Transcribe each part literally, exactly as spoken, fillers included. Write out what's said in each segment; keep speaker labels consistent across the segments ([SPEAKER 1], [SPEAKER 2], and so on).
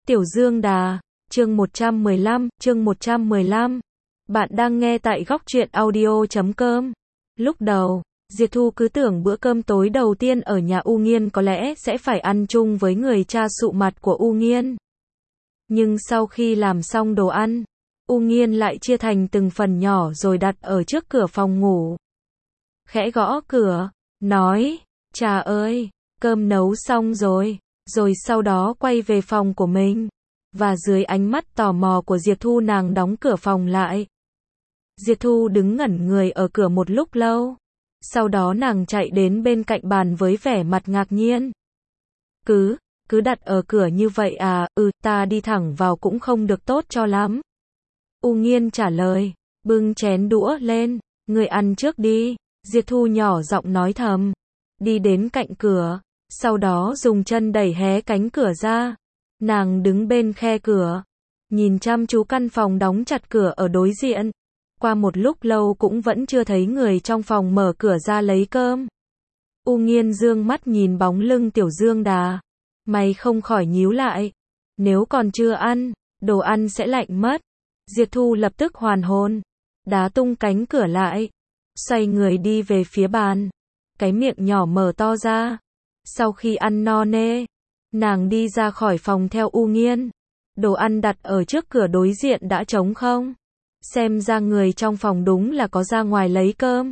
[SPEAKER 1] Tiểu Dương Đà, chương một trăm mười lăm, chương một trăm mười lăm. Bạn đang nghe tại góc truyện audio chấm com. Lúc đầu, Diệp Thu cứ tưởng bữa cơm tối đầu tiên ở nhà U Nghiên có lẽ sẽ phải ăn chung với người cha sụ mặt của U Nghiên. Nhưng sau khi làm xong đồ ăn, U Nghiên lại chia thành từng phần nhỏ rồi đặt ở trước cửa phòng ngủ. Khẽ gõ cửa, nói, "Trà ơi, cơm nấu xong rồi." Rồi sau đó quay về phòng của mình. Và dưới ánh mắt tò mò của Diệp Thu, nàng đóng cửa phòng lại. Diệp Thu đứng ngẩn người ở cửa một lúc lâu. Sau đó nàng chạy đến bên cạnh bàn với vẻ mặt ngạc nhiên. Cứ, cứ đặt ở cửa như vậy à? Ừ, ta đi thẳng vào cũng không được tốt cho lắm. U Nghiên trả lời, bưng chén đũa lên, "Người ăn trước đi." Diệp Thu nhỏ giọng nói thầm, đi đến cạnh cửa. Sau đó dùng chân đẩy hé cánh cửa ra. Nàng đứng bên khe cửa, nhìn chăm chú căn phòng đóng chặt cửa ở đối diện. Qua một lúc lâu cũng vẫn chưa thấy người trong phòng mở cửa ra lấy cơm. U Nghiên dương mắt nhìn bóng lưng Tiểu Dương Đà. Mày không khỏi nhíu lại. Nếu còn chưa ăn, đồ ăn sẽ lạnh mất. Diệp Thu lập tức hoàn hồn. Đá tung cánh cửa lại. Xoay người đi về phía bàn. Cái miệng nhỏ mở to ra. Sau khi ăn no nê, nàng đi ra khỏi phòng theo U Nghiên. Đồ ăn đặt ở trước cửa đối diện đã trống không. Xem ra người trong phòng đúng là có ra ngoài lấy cơm.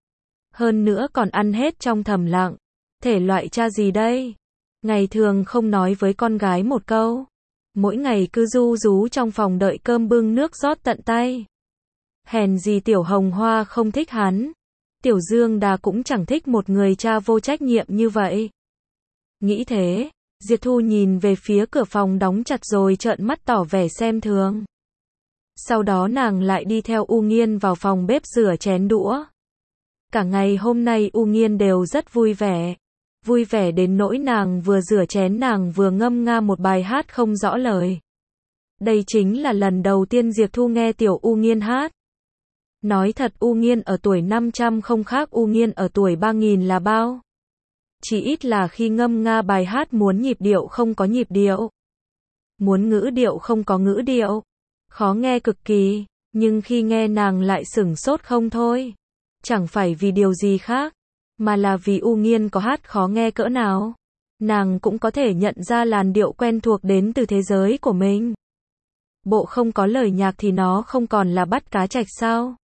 [SPEAKER 1] Hơn nữa còn ăn hết trong thầm lặng. Thể loại cha gì đây? Ngày thường không nói với con gái một câu. Mỗi ngày cứ ru rú trong phòng đợi cơm bưng nước rót tận tay. Hèn gì Tiểu Hồng Hoa không thích hắn. Tiểu Dương Đà cũng chẳng thích một người cha vô trách nhiệm như vậy. Nghĩ thế, Diệp Thu nhìn về phía cửa phòng đóng chặt rồi trợn mắt tỏ vẻ xem thường. Sau đó nàng lại đi theo U Nghiên vào phòng bếp rửa chén đũa. Cả ngày hôm nay U Nghiên đều rất vui vẻ. Vui vẻ đến nỗi nàng vừa rửa chén nàng vừa ngâm nga một bài hát không rõ lời. Đây chính là lần đầu tiên Diệp Thu nghe tiểu U Nghiên hát. Nói thật, U Nghiên ở tuổi năm trăm không khác U Nghiên ở tuổi ba nghìn là bao. Chỉ ít là khi ngâm nga bài hát muốn nhịp điệu không có nhịp điệu. Muốn ngữ điệu không có ngữ điệu. Khó nghe cực kỳ, nhưng khi nghe nàng lại sửng sốt không thôi. Chẳng phải vì điều gì khác, mà là vì U Nghiên có hát khó nghe cỡ nào. Nàng cũng có thể nhận ra làn điệu quen thuộc đến từ thế giới của mình. Bộ không có lời nhạc thì nó không còn là bắt cá trạch sao?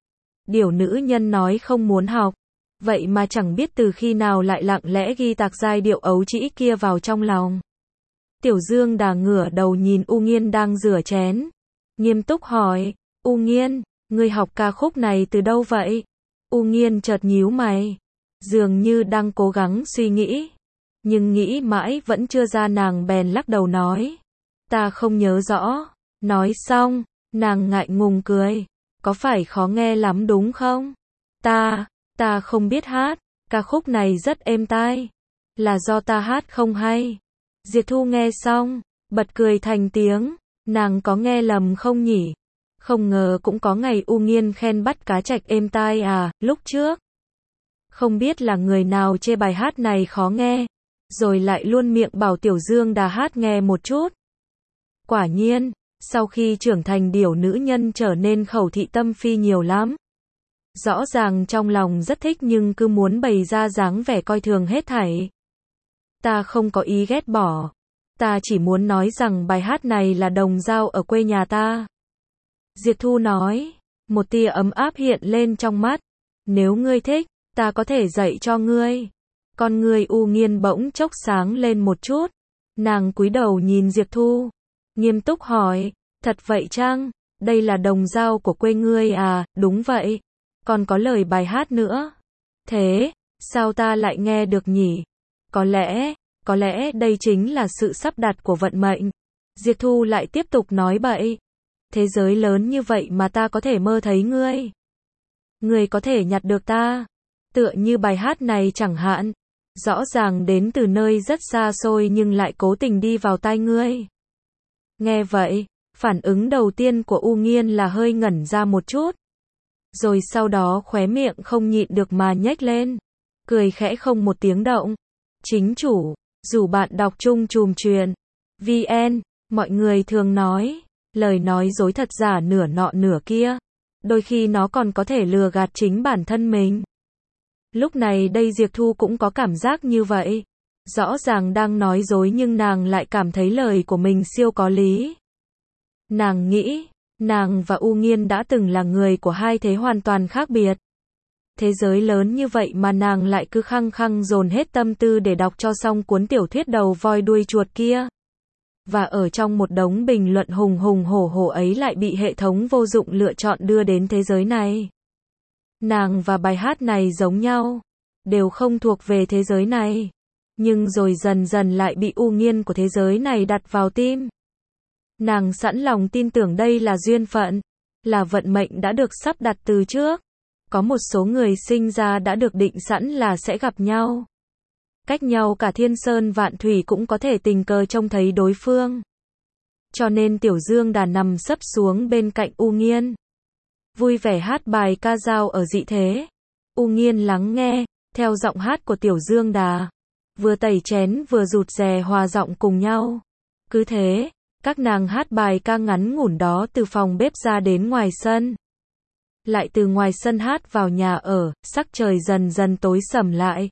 [SPEAKER 1] Điều nữ nhân nói không muốn học. Vậy mà chẳng biết từ khi nào lại lặng lẽ ghi tạc giai điệu ấu trĩ kia vào trong lòng. Tiểu Dương Đà ngửa đầu nhìn U Nghiên đang rửa chén. Nghiêm túc hỏi, U Nghiên, ngươi học ca khúc này từ đâu vậy? U Nghiên chợt nhíu mày. Dường như đang cố gắng suy nghĩ. Nhưng nghĩ mãi vẫn chưa ra, nàng bèn lắc đầu nói. Ta không nhớ rõ. Nói xong, nàng ngại ngùng cười. Có phải khó nghe lắm đúng không? Ta... Ta không biết hát, ca khúc này rất êm tai. Là do ta hát không hay. Diệp Thu nghe xong, bật cười thành tiếng. Nàng có nghe lầm không nhỉ? Không ngờ cũng có ngày U Nghiên khen bắt cá trạch êm tai à, lúc trước. Không biết là người nào chê bài hát này khó nghe, rồi lại luôn miệng bảo Tiểu Dương Đà hát nghe một chút. Quả nhiên, sau khi trưởng thành điểu nữ nhân trở nên khẩu thị tâm phi nhiều lắm. Rõ ràng trong lòng rất thích nhưng cứ muốn bày ra dáng vẻ coi thường hết thảy. Ta không có ý ghét bỏ. Ta chỉ muốn nói rằng bài hát này là đồng dao ở quê nhà ta. Diệp Thu nói. Một tia ấm áp hiện lên trong mắt. Nếu ngươi thích, ta có thể dạy cho ngươi. Con ngươi U Nghiên bỗng chốc sáng lên một chút. Nàng cúi đầu nhìn Diệp Thu. Nghiêm túc hỏi. Thật vậy chăng? Đây là đồng dao của quê ngươi à? Đúng vậy. Còn có lời bài hát nữa. Thế, sao ta lại nghe được nhỉ? Có lẽ, có lẽ đây chính là sự sắp đặt của vận mệnh. Diệp Thu lại tiếp tục nói bậy. Thế giới lớn như vậy mà ta có thể mơ thấy ngươi. Ngươi có thể nhặt được ta. Tựa như bài hát này chẳng hạn. Rõ ràng đến từ nơi rất xa xôi nhưng lại cố tình đi vào tai ngươi. Nghe vậy, phản ứng đầu tiên của U Nghiên là hơi ngẩn ra một chút. Rồi sau đó khóe miệng không nhịn được mà nhếch lên. Cười khẽ không một tiếng động. Chính chủ, rủ bạn đọc chung chùm truyền. vê en Mọi người thường nói, lời nói dối thật giả nửa nọ nửa kia. Đôi khi nó còn có thể lừa gạt chính bản thân mình. Lúc này đây Diệp Thu cũng có cảm giác như vậy. Rõ ràng đang nói dối nhưng nàng lại cảm thấy lời của mình siêu có lý. Nàng nghĩ, nàng và U Nghiên đã từng là người của hai thế hoàn toàn khác biệt. Thế giới lớn như vậy mà nàng lại cứ khăng khăng dồn hết tâm tư để đọc cho xong cuốn tiểu thuyết đầu voi đuôi chuột kia. Và ở trong một đống bình luận hùng hùng hổ hổ ấy lại bị hệ thống vô dụng lựa chọn đưa đến thế giới này. Nàng và bài hát này giống nhau, đều không thuộc về thế giới này. Nhưng rồi dần dần lại bị U Nghiên của thế giới này đặt vào tim. Nàng sẵn lòng tin tưởng đây là duyên phận, là vận mệnh đã được sắp đặt từ trước. Có một số người sinh ra đã được định sẵn là sẽ gặp nhau. Cách nhau cả thiên sơn vạn thủy cũng có thể tình cờ trông thấy đối phương. Cho nên Tiểu Dương Đà nằm sấp xuống bên cạnh U Nghiên. Vui vẻ hát bài ca dao ở dị thế. U Nghiên lắng nghe, theo giọng hát của Tiểu Dương Đà. Vừa tẩy chén vừa rụt rè hòa giọng cùng nhau. Cứ thế, các nàng hát bài ca ngắn ngủn đó từ phòng bếp ra đến ngoài sân. Lại từ ngoài sân hát vào nhà ở, sắc trời dần dần tối sầm lại.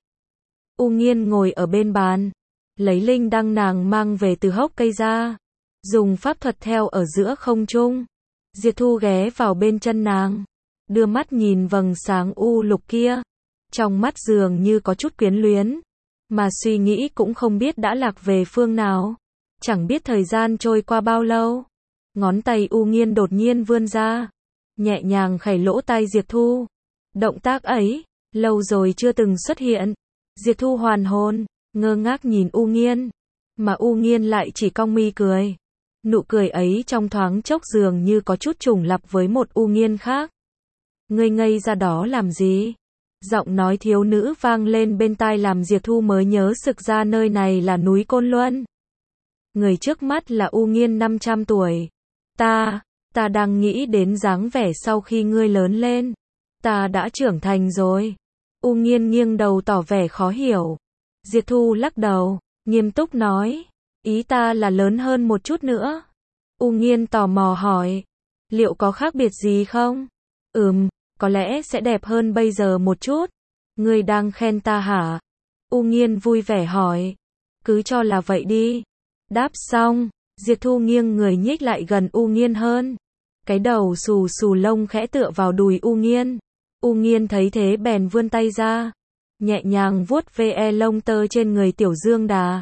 [SPEAKER 1] U Nghiên ngồi ở bên bàn, lấy linh đăng nàng mang về từ hốc cây ra, dùng pháp thuật theo ở giữa không trung. Diệp Thu ghé vào bên chân nàng, đưa mắt nhìn vầng sáng u lục kia, trong mắt dường như có chút quyến luyến, mà suy nghĩ cũng không biết đã lạc về phương nào. Chẳng biết thời gian trôi qua bao lâu, ngón tay U Nghiên đột nhiên vươn ra, nhẹ nhàng khẩy lỗ tai Diệp Thu. Động tác ấy, lâu rồi chưa từng xuất hiện. Diệp Thu hoàn hồn, ngơ ngác nhìn U Nghiên, mà U Nghiên lại chỉ cong mi cười. Nụ cười ấy trong thoáng chốc dường như có chút trùng lặp với một U Nghiên khác. Ngươi ngây ra đó làm gì? Giọng nói thiếu nữ vang lên bên tai làm Diệp Thu mới nhớ sực ra nơi này là núi Côn Luân. Người trước mắt là U Nghiên năm trăm tuổi. Ta, ta đang nghĩ đến dáng vẻ sau khi ngươi lớn lên. Ta đã trưởng thành rồi. U Nghiên nghiêng đầu tỏ vẻ khó hiểu. Diệp Thu lắc đầu, nghiêm túc nói, ý ta là lớn hơn một chút nữa. U Nghiên tò mò hỏi, liệu có khác biệt gì không? Ừm, có lẽ sẽ đẹp hơn bây giờ một chút. Ngươi đang khen ta hả? U Nghiên vui vẻ hỏi. Cứ cho là vậy đi. Đáp xong, Diệp Thu nghiêng người nhích lại gần U Nghiên hơn. Cái đầu xù xù lông khẽ tựa vào đùi U Nghiên. U Nghiên thấy thế bèn vươn tay ra, nhẹ nhàng vuốt ve lông tơ trên người Tiểu Dương Đà.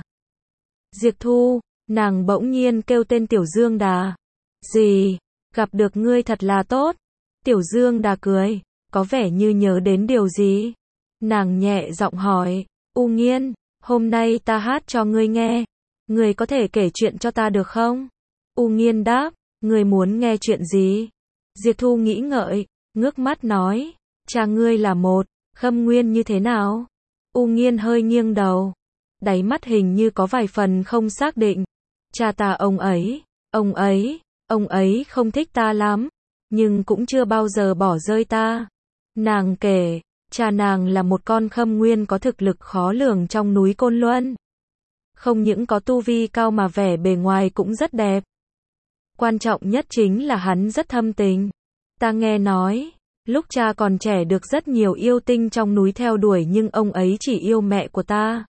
[SPEAKER 1] Diệp Thu, nàng bỗng nhiên kêu tên Tiểu Dương Đà. Gì? Gặp được ngươi thật là tốt. Tiểu Dương Đà cười, có vẻ như nhớ đến điều gì. Nàng nhẹ giọng hỏi, U Nghiên, hôm nay ta hát cho ngươi nghe. Ngươi có thể kể chuyện cho ta được không? U Nghiên đáp, ngươi muốn nghe chuyện gì? Diệp Thu nghĩ ngợi, ngước mắt nói, cha ngươi là một Khâm Nguyên như thế nào? U Nghiên hơi nghiêng đầu, đáy mắt hình như có vài phần không xác định. Cha ta ông ấy, ông ấy, ông ấy không thích ta lắm, nhưng cũng chưa bao giờ bỏ rơi ta. Nàng kể, cha nàng là một con Khâm Nguyên có thực lực khó lường trong núi Côn Luân. Không những có tu vi cao mà vẻ bề ngoài cũng rất đẹp. Quan trọng nhất chính là hắn rất thâm tình. Ta nghe nói, lúc cha còn trẻ được rất nhiều yêu tinh trong núi theo đuổi nhưng ông ấy chỉ yêu mẹ của ta.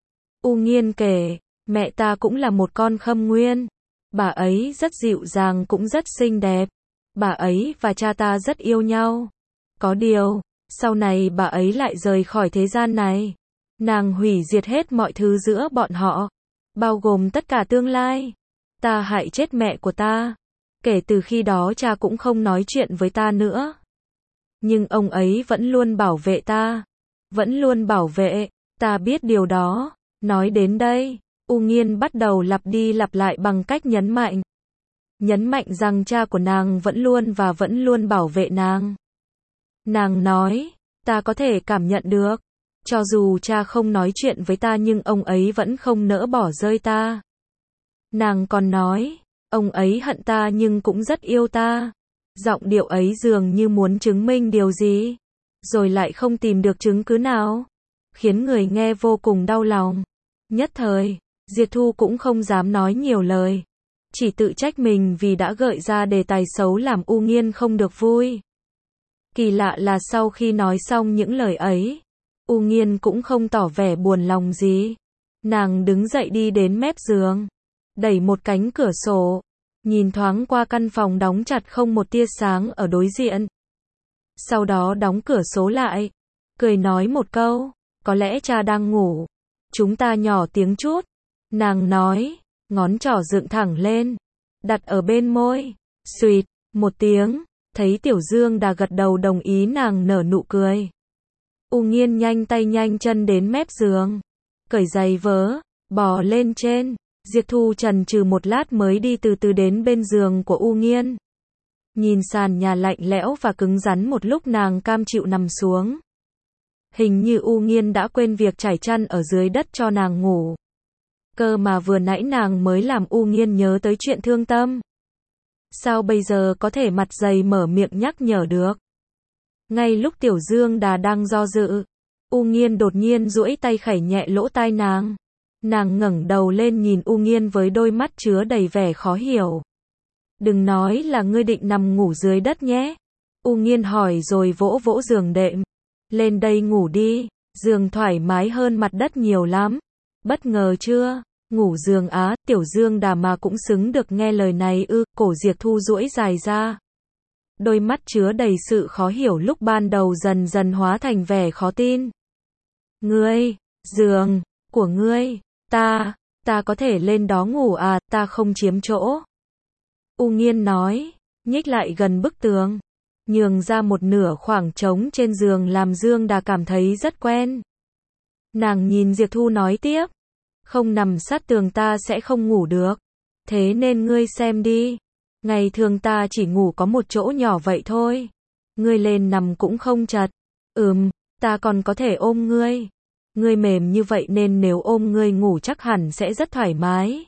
[SPEAKER 1] U Nghiên kể, mẹ ta cũng là một con Khâm Nguyên. Bà ấy rất dịu dàng cũng rất xinh đẹp. Bà ấy và cha ta rất yêu nhau. Có điều, sau này bà ấy lại rời khỏi thế gian này. Nàng hủy diệt hết mọi thứ giữa bọn họ, bao gồm tất cả tương lai. Ta hại chết mẹ của ta. Kể từ khi đó cha cũng không nói chuyện với ta nữa. Nhưng ông ấy vẫn luôn bảo vệ ta. Vẫn luôn bảo vệ, ta biết điều đó. Nói đến đây, U Nghiên bắt đầu lặp đi lặp lại bằng cách nhấn mạnh. Nhấn mạnh rằng cha của nàng vẫn luôn và vẫn luôn bảo vệ nàng. Nàng nói, ta có thể cảm nhận được. Cho dù cha không nói chuyện với ta nhưng ông ấy vẫn không nỡ bỏ rơi ta. Nàng còn nói, ông ấy hận ta nhưng cũng rất yêu ta. Giọng điệu ấy dường như muốn chứng minh điều gì, rồi lại không tìm được chứng cứ nào, khiến người nghe vô cùng đau lòng. Nhất thời, Diệp Thu cũng không dám nói nhiều lời. chỉ tự trách mình vì đã gợi ra đề tài xấu làm U Nghiên không được vui. Kỳ lạ là sau khi nói xong những lời ấy, U Nghiên cũng không tỏ vẻ buồn lòng gì. Nàng đứng dậy đi đến mép giường, đẩy một cánh cửa sổ, nhìn thoáng qua căn phòng đóng chặt không một tia sáng ở đối diện. Sau đó đóng cửa sổ lại, cười nói một câu, có lẽ cha đang ngủ, chúng ta nhỏ tiếng chút. Nàng nói, ngón trỏ dựng thẳng lên, đặt ở bên môi, xuỵt, một tiếng, thấy Tiểu Dương Đà gật đầu đồng ý, nàng nở nụ cười. U Nghiên nhanh tay nhanh chân đến mép giường, cởi giày vớ, bò lên trên. Diệp Thu chần chừ một lát mới đi từ từ đến bên giường của U Nghiên. Nhìn sàn nhà lạnh lẽo và cứng rắn một lúc nàng cam chịu nằm xuống. Hình như U Nghiên đã quên việc trải chăn ở dưới đất cho nàng ngủ. Cơ mà vừa nãy nàng mới làm U Nghiên nhớ tới chuyện thương tâm. Sao bây giờ có thể mặt dày mở miệng nhắc nhở được? Ngay lúc Tiểu Dương Đà đang do dự, U Nghiên đột nhiên duỗi tay khẩy nhẹ lỗ tai nàng. Nàng ngẩng đầu lên nhìn U Nghiên với đôi mắt chứa đầy vẻ khó hiểu. Đừng nói là ngươi định nằm ngủ dưới đất nhé. U Nghiên hỏi rồi vỗ vỗ giường đệm. Lên đây ngủ đi, giường thoải mái hơn mặt đất nhiều lắm. Bất ngờ chưa? Ngủ giường á, Tiểu Dương Đà mà cũng xứng được nghe lời này ư? Cổ Diệp Thu duỗi dài ra. Đôi mắt chứa đầy sự khó hiểu lúc ban đầu dần dần hóa thành vẻ khó tin. Ngươi, giường của ngươi, ta, ta có thể lên đó ngủ à, ta không chiếm chỗ. U Nghiên nói, nhích lại gần bức tường, nhường ra một nửa khoảng trống trên giường làm Dương Đà cảm thấy rất quen. Nàng nhìn Diệp Thu nói tiếp, không nằm sát tường ta sẽ không ngủ được, thế nên ngươi xem đi, ngày thường ta chỉ ngủ có một chỗ nhỏ vậy thôi, ngươi lên nằm cũng không chật. Ừm, ta còn có thể ôm ngươi. Ngươi mềm như vậy nên nếu ôm ngươi ngủ chắc hẳn sẽ rất thoải mái.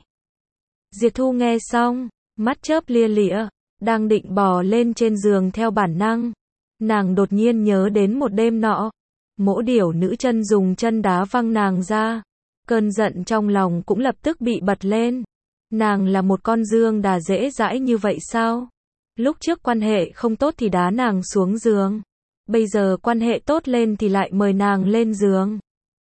[SPEAKER 1] Diệp Thu nghe xong, mắt chớp lia lịa, đang định bò lên trên giường theo bản năng. Nàng đột nhiên nhớ đến một đêm nọ, Mỗ Điểu nữ chân dùng chân đá văng nàng ra. Cơn giận trong lòng cũng lập tức bị bật lên. Nàng là một con Dương Đà dễ dãi như vậy sao? Lúc trước quan hệ không tốt thì đá nàng xuống giường. Bây giờ quan hệ tốt lên thì lại mời nàng lên giường.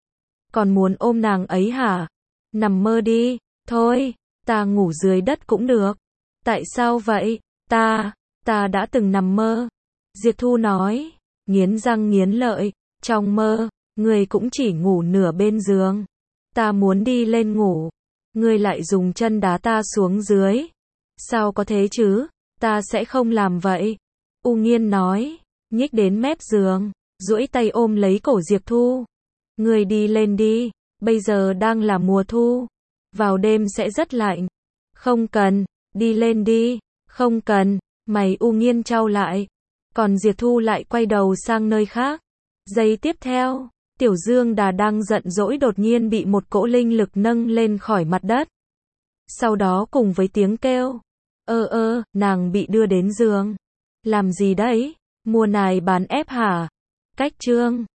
[SPEAKER 1] Còn muốn ôm nàng ấy hả? Nằm mơ đi. Thôi, ta ngủ dưới đất cũng được. Tại sao vậy? Ta, ta đã từng nằm mơ. Diệp Thu nói, nghiến răng nghiến lợi. Trong mơ, ngươi cũng chỉ ngủ nửa bên giường. Ta muốn đi lên ngủ, ngươi lại dùng chân đá ta xuống dưới. Sao có thế chứ? Ta sẽ không làm vậy. U Nghiên nói, nhích đến mép giường, duỗi tay ôm lấy cổ Diệp Thu. Ngươi đi lên đi, bây giờ đang là mùa thu, vào đêm sẽ rất lạnh. Không cần, đi lên đi, không cần. Mày U Nghiên chau lại, còn Diệp Thu lại quay đầu sang nơi khác. Giây tiếp theo, Tiểu Dương Đà đang giận dỗi đột nhiên bị một cỗ linh lực nâng lên khỏi mặt đất. Sau đó cùng với tiếng kêu, ơ ơ, nàng bị đưa đến giường. Làm gì đấy? Mua nài bán ép hả? Cách chương